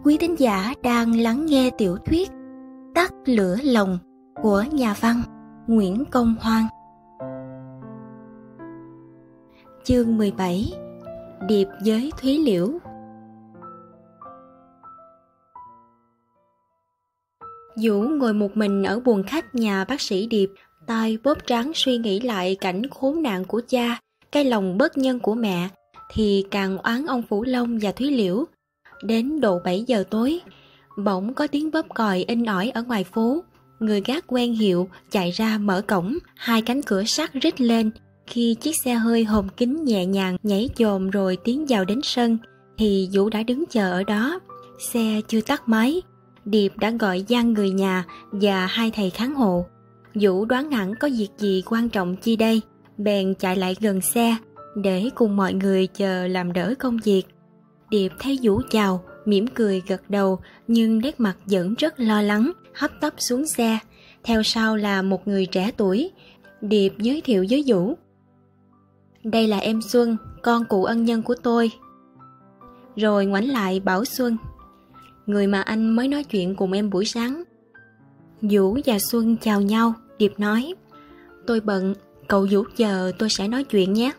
quý thính giả đang lắng nghe tiểu thuyết Tắt lửa lòng của nhà văn Nguyễn Công Hoan. Chương 17. Điệp với Thúy Liễu. Vũ ngồi một mình ở buồng khách nhà bác sĩ Điệp, tay bóp trán suy nghĩ lại cảnh khốn nạn của cha, cái lòng bất nhân của mẹ, thì càng oán ông Phủ Long và Thúy Liễu. Đến độ 7 giờ tối, bỗng có tiếng bóp còi inh ỏi ở ngoài phố. Người gác quen hiệu chạy ra mở cổng, hai cánh cửa sắt rít lên. Khi chiếc xe hơi hồn kính nhẹ nhàng nhảy chồm rồi tiến vào đến sân, thì Vũ đã đứng chờ ở đó. Xe chưa tắt máy, Điệp đã gọi gian người nhà và hai thầy kháng hộ. Vũ đoán hẳn có việc gì quan trọng chi đây, bèn chạy lại gần xe để cùng mọi người chờ làm đỡ công việc. Điệp thấy Vũ chào, mỉm cười gật đầu, nhưng nét mặt vẫn rất lo lắng, hấp tấp xuống xe. Theo sau là một người trẻ tuổi. Điệp giới thiệu với Vũ: "Đây là em Xuân, con cụ ân nhân của tôi." Rồi ngoảnh lại bảo Xuân: "Người mà anh mới nói chuyện cùng em buổi sáng." Vũ và Xuân chào nhau. Điệp nói: "Tôi bận, cậu Vũ chờ tôi sẽ nói chuyện nhé."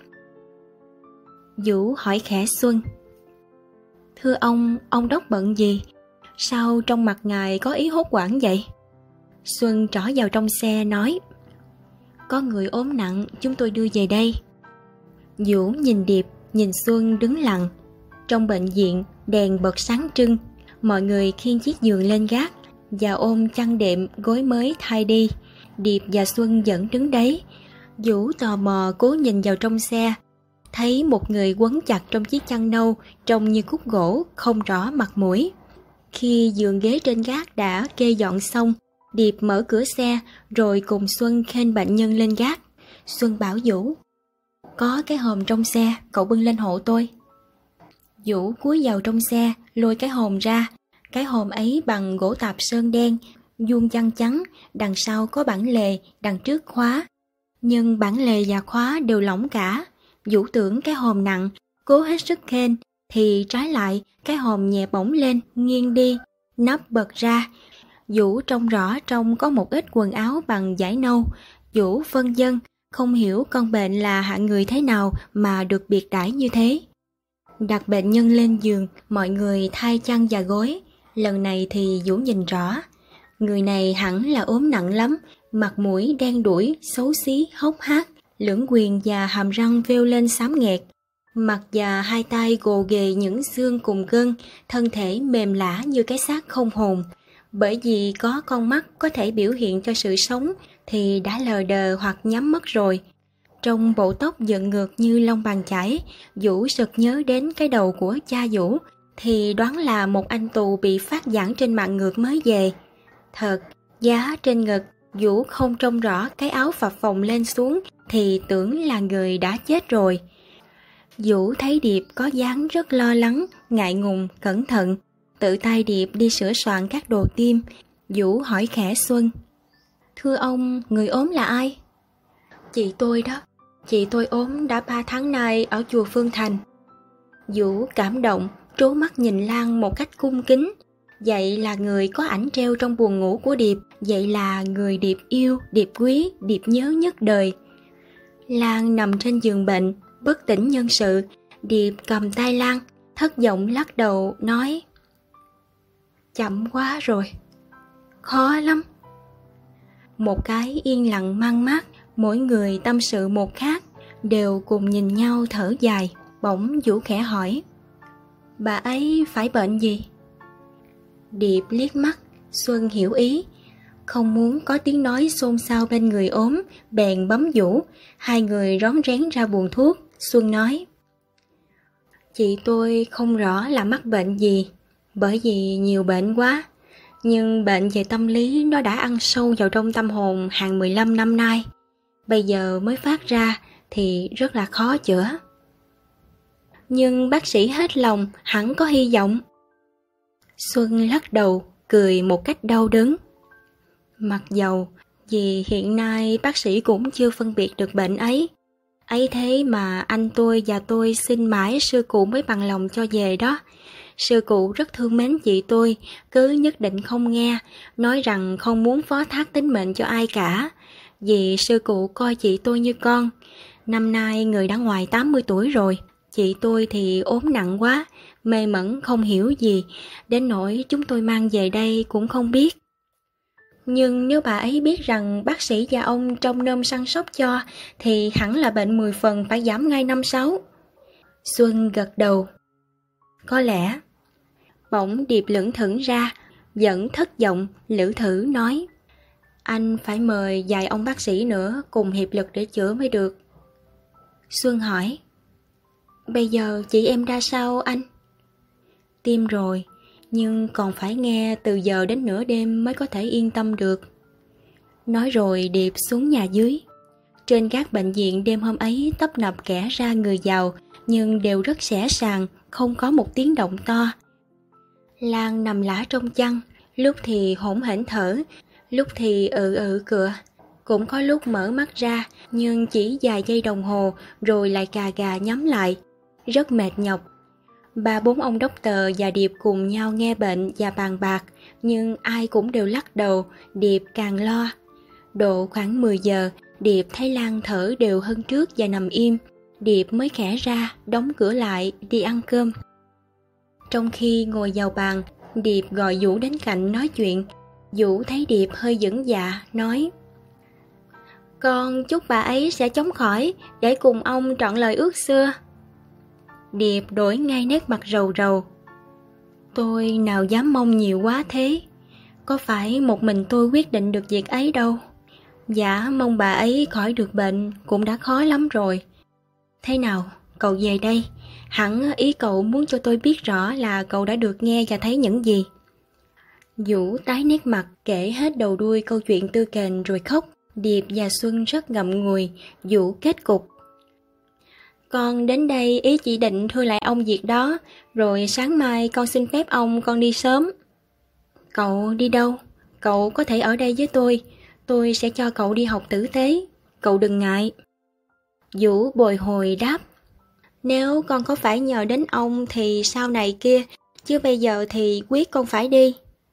Vũ hỏi khẽ Xuân: "Thưa ông Đốc bận gì? Sao trong mặt ngài có ý hốt hoảng vậy?" Xuân trỏ vào trong xe nói: "Có người ốm nặng, chúng tôi đưa về đây." Vũ nhìn Điệp, nhìn Xuân đứng lặng. Trong bệnh viện, đèn bật sáng trưng. Mọi người khiêng chiếc giường lên gác và ôm chăn đệm gối mới thay đi. Điệp và Xuân vẫn đứng đấy. Vũ tò mò cố nhìn vào trong xe, thấy một người quấn chặt trong chiếc chăn nâu trông như khúc gỗ, không rõ mặt mũi. Khi giường ghế trên gác đã kê dọn xong, Điệp mở cửa xe rồi cùng Xuân khênh bệnh nhân lên gác. Xuân bảo Vũ: "Có cái hòm trong xe, cậu bưng lên hộ tôi." Vũ cúi vào trong xe, lôi cái hòm ra. Cái hòm ấy bằng gỗ tạp sơn đen, vuông chăn trắng, đằng sau có bản lề, đằng trước khóa. Nhưng bản lề và khóa đều lỏng cả. Vũ tưởng cái hòm nặng, cố hết sức khênh, thì trái lại cái hòm nhẹ bổng lên, nghiêng đi, nắp bật ra. Vũ trông rõ trong có một ít quần áo bằng vải nâu. Vũ phân vân, không hiểu con bệnh là hạng người thế nào mà được biệt đãi như thế. Đặt bệnh nhân lên giường, mọi người thay chăn và gối. Lần này thì Vũ nhìn rõ. Người này hẳn là ốm nặng lắm, mặt mũi đen đủi, xấu xí, hốc hác, lưỡng quyền và hàm răng vêu lên xám nghẹt. Mặt và hai tay gồ ghề những xương cùng gân, thân thể mềm lả như cái xác không hồn. Bởi vì có con mắt có thể biểu hiện cho sự sống thì đã lờ đờ hoặc nhắm mất rồi. Trong bộ tóc dựng ngược như lông bàn chải, Vũ sực nhớ đến cái đầu của cha Vũ, thì đoán là một anh tù bị phát giảng trên mạng ngược mới về. Thật, giá trên ngực, Vũ không trông rõ cái áo phập phồng lên xuống thì tưởng là người đã chết rồi. Vũ thấy Điệp có dáng rất lo lắng, ngại ngùng, cẩn thận. Tự tay Điệp đi sửa soạn các đồ tiêm. Vũ hỏi khẽ Xuân: "Thưa ông, người ốm là ai?" "Chị tôi đó. Chị tôi ốm đã 3 tháng nay ở chùa Phương Thành." Vũ cảm động, trố mắt nhìn Lan một cách cung kính. Vậy là người có ảnh treo trong buồng ngủ của Điệp, vậy là người Điệp yêu, Điệp quý, Điệp nhớ nhất đời. Lan nằm trên giường bệnh, bất tỉnh nhân sự. Điệp cầm tay Lan, thất vọng lắc đầu nói: "Chậm quá rồi, khó lắm." Một cái yên lặng mang mát, mỗi người tâm sự một khác, đều cùng nhìn nhau thở dài. Bỗng Vũ khẽ hỏi: "Bà ấy phải bệnh gì?" Điệp liếc mắt, Xuân hiểu ý. Không muốn có tiếng nói xôn xao bên người ốm, bèn bấm Vũ. Hai người rón rén ra buồng thuốc. Xuân nói: "Chị tôi không rõ là mắc bệnh gì, bởi vì nhiều bệnh quá. Nhưng bệnh về tâm lý nó đã ăn sâu vào trong tâm hồn hàng 15 năm nay. Bây giờ mới phát ra thì rất là khó chữa. Nhưng bác sĩ hết lòng, hẳn có hy vọng." Xuân lắc đầu, cười một cách đau đớn. Mặc dầu, vì hiện nay bác sĩ cũng chưa phân biệt được bệnh ấy. Ấy thế mà anh tôi và tôi xin mãi sư cụ mới bằng lòng cho về đó. Sư cụ rất thương mến chị tôi, cứ nhất định không nghe, nói rằng không muốn phó thác tính mệnh cho ai cả. Vì sư cụ coi chị tôi như con. Năm nay người đã ngoài 80 tuổi rồi, chị tôi thì ốm nặng quá, mê mẩn không hiểu gì, đến nỗi chúng tôi mang về đây cũng không biết. Nhưng nếu bà ấy biết rằng bác sĩ và ông trông nom săn sóc cho, thì hẳn là bệnh 10 phần phải giảm ngay 5-6. Xuân gật đầu. Có lẽ. Bỗng Điệp lững thững ra, vẫn thất vọng, lử thử nói. Anh phải mời vài ông bác sĩ nữa cùng hiệp lực để chữa mới được. Xuân hỏi. Bây giờ chị em ra sao anh? Tim rồi, nhưng còn phải nghe từ giờ đến nửa đêm mới có thể yên tâm được. Nói rồi Điệp xuống nhà dưới. Trên gác bệnh viện đêm hôm ấy tấp nập kẻ ra người vào, nhưng đều rất sẻ sàng, không có một tiếng động to. Lan nằm lả trong chăn, lúc thì hổn hển thở, lúc thì cựa. Cũng có lúc mở mắt ra, nhưng chỉ vài giây đồng hồ rồi lại cà gà nhắm lại, rất mệt nhọc. 3-4 ông doctor và Điệp cùng nhau nghe bệnh và bàn bạc, nhưng ai cũng đều lắc đầu, Điệp càng lo. Độ khoảng 10 giờ, Điệp thấy Lan thở đều hơn trước và nằm im. Điệp mới khẽ ra, đóng cửa lại, đi ăn cơm. Trong khi ngồi vào bàn, Điệp gọi Vũ đến cạnh nói chuyện. Vũ thấy Điệp hơi vững dạ, nói. Con chúc bà ấy sẽ chống khỏi, để cùng ông trọn lời ước xưa. Điệp đổi ngay nét mặt rầu rầu. Tôi nào dám mong nhiều quá thế. Có phải một mình tôi quyết định được việc ấy đâu. Dạ mong bà ấy khỏi được bệnh cũng đã khó lắm rồi. Thế nào, cậu về đây. Hẳn ý cậu muốn cho tôi biết rõ là cậu đã được nghe và thấy những gì. Vũ tái nét mặt kể hết đầu đuôi câu chuyện tư kền rồi khóc. Điệp và Xuân rất ngậm ngùi. Vũ kết cục. Con đến đây ý chỉ định thưa lại ông việc đó, rồi sáng mai con xin phép ông con đi sớm. Cậu đi đâu? Cậu có thể ở đây với tôi sẽ cho cậu đi học tử tế, cậu đừng ngại. Vũ bồi hồi đáp. Nếu con có phải nhờ đến ông thì sau này kia, chứ bây giờ thì quyết con phải đi.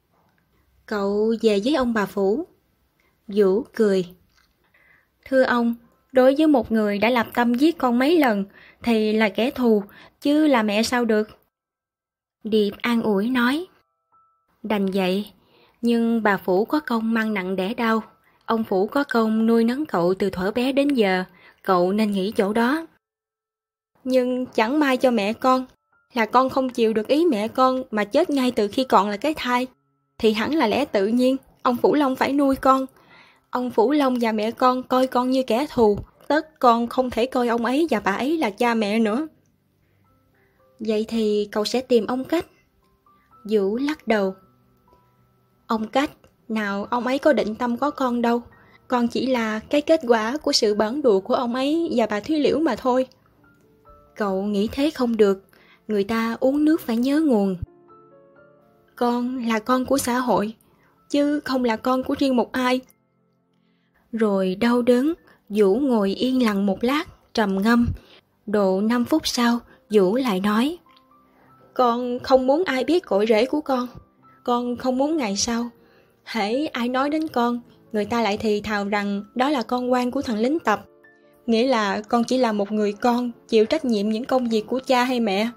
Cậu về với ông bà Phủ. Vũ cười. Thưa ông, đối với một người đã lập tâm giết con mấy lần thì là kẻ thù, chứ là mẹ sao được. Điệp an ủi nói. Đành vậy, nhưng bà Phủ có công mang nặng đẻ đau. Ông Phủ có công nuôi nấng cậu từ thuở bé đến giờ, cậu nên nghĩ chỗ đó. Nhưng chẳng may cho mẹ con, là con không chịu được ý mẹ con mà chết ngay từ khi còn là cái thai, thì hẳn là lẽ tự nhiên, ông Phủ Long phải nuôi con. Ông Phủ Long và mẹ con coi con như kẻ thù, tất con không thể coi ông ấy và bà ấy là cha mẹ nữa. Vậy thì cậu sẽ tìm ông Cách. Vũ lắc đầu. Ông Cách, nào ông ấy có định tâm có con đâu. Con chỉ là cái kết quả của sự bẩn đùa của ông ấy và bà Thúy Liễu mà thôi. Cậu nghĩ thế không được, người ta uống nước phải nhớ nguồn. Con là con của xã hội, chứ không là con của riêng một ai. Rồi đau đớn, Vũ ngồi yên lặng một lát, trầm ngâm. Độ 5 phút sau, Vũ lại nói. Con không muốn ai biết cội rễ của con không muốn ngày sau hễ ai nói đến con, người ta lại thì thào rằng đó là con quan của thằng lính tập. Nghĩa là con chỉ là một người con chịu trách nhiệm những công việc của cha hay mẹ.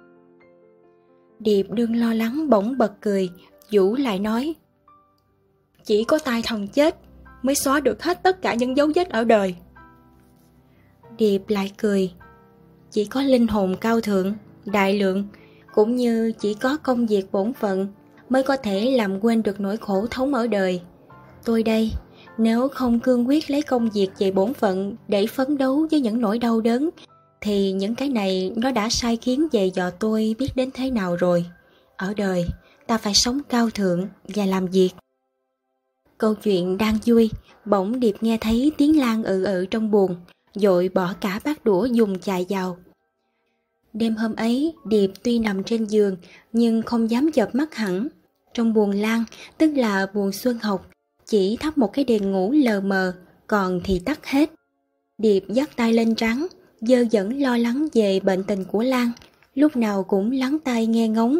Điệp đương lo lắng bỗng bật cười. Vũ lại nói. Chỉ có tai thần chết mới xóa được hết tất cả những dấu vết ở đời. Điệp lại cười. Chỉ có linh hồn cao thượng, đại lượng, cũng như chỉ có công việc bổn phận mới có thể làm quên được nỗi khổ thống ở đời. Tôi đây, nếu không cương quyết lấy công việc về bổn phận để phấn đấu với những nỗi đau đớn, thì những cái này nó đã sai khiến về dò tôi biết đến thế nào rồi. Ở đời, ta phải sống cao thượng và làm việc. Câu chuyện đang vui, bỗng Điệp nghe thấy tiếng Lan trong buồng, vội bỏ cả bát đũa dùng chạy vào. Đêm hôm ấy, Điệp tuy nằm trên giường, nhưng không dám chợp mắt hẳn. Trong buồng Lan, tức là buồng Xuân Học, chỉ thắp một cái đèn ngủ lờ mờ, còn thì tắt hết. Điệp dắt tay lên trán, dơ dẫn lo lắng về bệnh tình của Lan, lúc nào cũng lắng tai nghe ngóng,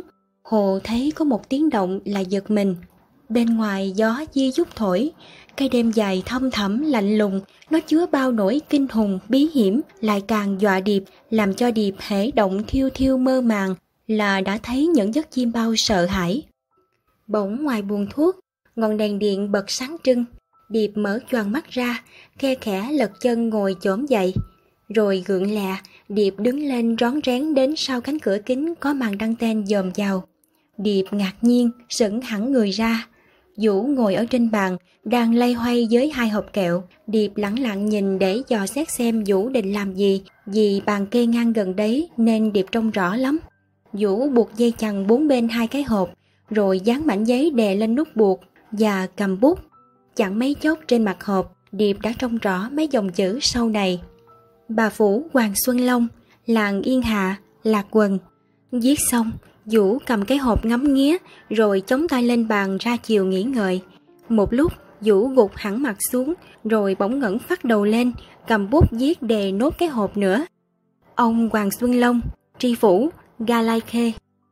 Hồ thấy có một tiếng động là giật mình. Bên ngoài gió di dút thổi, cây đêm dài thâm thẳm lạnh lùng, nó chứa bao nỗi kinh hùng bí hiểm, lại càng dọa Điệp, làm cho Điệp hễ động thiêu thiêu mơ màng là đã thấy những giấc chim bao sợ hãi. Bỗng ngoài buồng thuốc, ngọn đèn điện bật sáng trưng. Điệp mở choàng mắt ra, khe khẽ lật chân ngồi chổm dậy. Rồi gượng lẹ, Điệp đứng lên rón rén đến sau cánh cửa kính có màn đăng ten dòm vào. Điệp ngạc nhiên, sững hẳn người ra. Vũ ngồi ở trên bàn, đang loay hoay với 2 hộp kẹo. Điệp lẳng lặng nhìn để dò xét xem Vũ định làm gì, vì bàn kê ngang gần đấy nên Điệp trông rõ lắm. Vũ buộc dây chằng 4 bên 2 cái hộp, rồi dán mảnh giấy đè lên nút buộc và cầm bút. Chẳng mấy chốc trên mặt hộp, Điệp đã trông rõ mấy dòng chữ sau này: Bà Phủ Hoàng Xuân Long, làng Yên Hạ, Lạc Quần. Viết xong, Vũ cầm cái hộp ngắm nghía, rồi chống tay lên bàn ra chiều nghỉ ngợi. Một lúc, Vũ gục hẳn mặt xuống, rồi bỗng ngẩng phát đầu lên, cầm bút viết đề nốt cái hộp nữa: Ông Hoàng Xuân Long, tri phủ, Ga Lai Khê.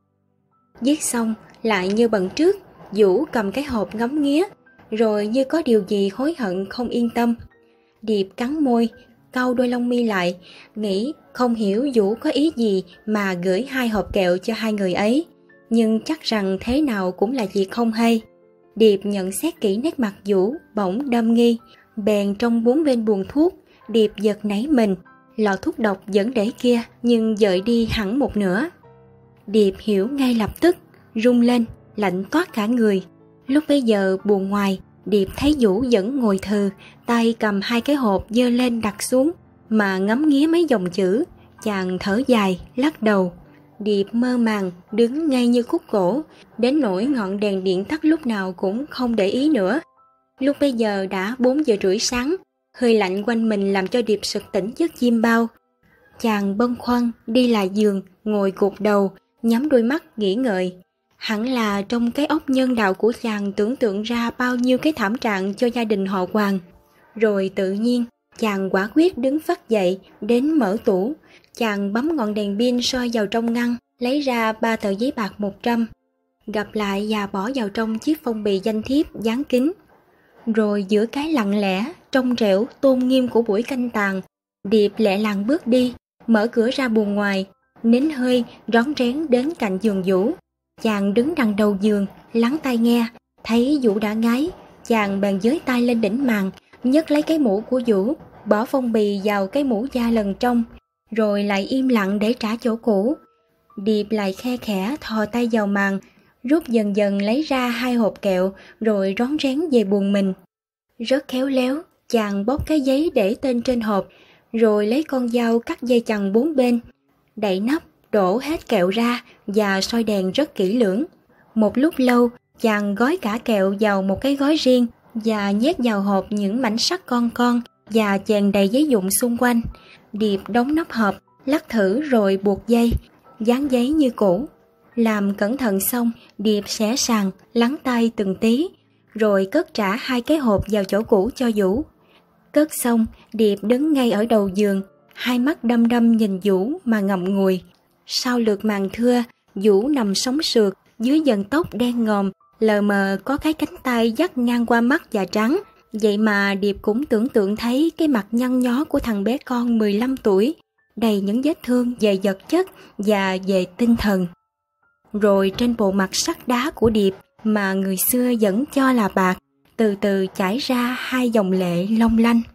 Viết xong, lại như bận trước, Vũ cầm cái hộp ngắm nghía, rồi như có điều gì hối hận không yên tâm. Điệp cắn môi, cau đôi lông mi lại, nghĩ không hiểu Vũ có ý gì mà gửi 2 hộp kẹo cho 2 người ấy, nhưng chắc rằng thế nào cũng là việc không hay. Điệp nhận xét kỹ nét mặt Vũ, bỗng đâm nghi, bèn trong 4 bên buồng thuốc. Điệp giật nảy mình, lọ thuốc độc vẫn để kia nhưng dời đi hẳn một nửa. Điệp hiểu ngay lập tức, run lên, lạnh toát cả người. Lúc bấy giờ buồng ngoài, Điệp thấy Vũ vẫn ngồi thừ, tay cầm 2 cái hộp giơ lên đặt xuống mà ngắm nghía mấy dòng chữ. Chàng thở dài, lắc đầu. Điệp mơ màng, đứng ngay như khúc gỗ, đến nỗi ngọn đèn điện tắt lúc nào cũng không để ý nữa. Lúc bấy giờ đã 4 giờ rưỡi sáng, hơi lạnh quanh mình làm cho Điệp sực tỉnh giấc chim bao. Chàng bâng khuâng đi lại giường, ngồi gục đầu, nhắm đôi mắt nghĩ ngợi. Hẳn là trong cái óc nhân đạo của chàng tưởng tượng ra bao nhiêu cái thảm trạng cho gia đình họ Hoàng. Rồi tự nhiên, chàng quả quyết đứng phắt dậy, đến mở tủ. Chàng bấm ngọn đèn pin soi vào trong ngăn, lấy ra 3 tờ giấy bạc 100, gặp lại và bỏ vào trong chiếc phong bì danh thiếp dán kín. Rồi giữa cái lặng lẽ, trong trẻo, tôn nghiêm của buổi canh tàn, Điệp lẹ làng bước đi, mở cửa ra buồng ngoài, nín hơi, rón rén đến cạnh giường Vũ. Chàng đứng đằng đầu giường, lắng tai nghe, thấy Vũ đã ngáy. Chàng bèn giới tay lên đỉnh màn, nhấc lấy cái mũ của Vũ, bỏ phong bì vào cái mũ da lần trong, rồi lại im lặng để trả chỗ cũ. Điệp lại khe khẽ thò tay vào màn, rút dần dần lấy ra 2 hộp kẹo, rồi rón rén về buồng mình. Rất khéo léo, chàng bóc cái giấy để tên trên hộp, rồi lấy con dao cắt dây chằng 4 bên, đậy nắp, đổ hết kẹo ra và soi đèn rất kỹ lưỡng. Một lúc lâu, chàng gói cả kẹo vào một cái gói riêng và nhét vào hộp những mảnh sắt con và chèn đầy giấy vụn xung quanh. Điệp đóng nắp hộp, lắc thử rồi buộc dây, dán giấy như cũ. Làm cẩn thận xong, Điệp xẻ sàng, lắng tay từng tí, rồi cất trả 2 cái hộp vào chỗ cũ cho Vũ. Cất xong, Điệp đứng ngay ở đầu giường, hai mắt đăm đăm nhìn Vũ mà ngậm ngùi. Sau lượt màn thưa, Vũ nằm sóng sượt, dưới dần tóc đen ngòm, lờ mờ có cái cánh tay dắt ngang qua mắt và trắng. Vậy mà Điệp cũng tưởng tượng thấy cái mặt nhăn nhó của thằng bé con 15 tuổi, đầy những vết thương về vật chất và về tinh thần. Rồi trên bộ mặt sắt đá của Điệp mà người xưa vẫn cho là bạc, từ từ chảy ra 2 dòng lệ long lanh.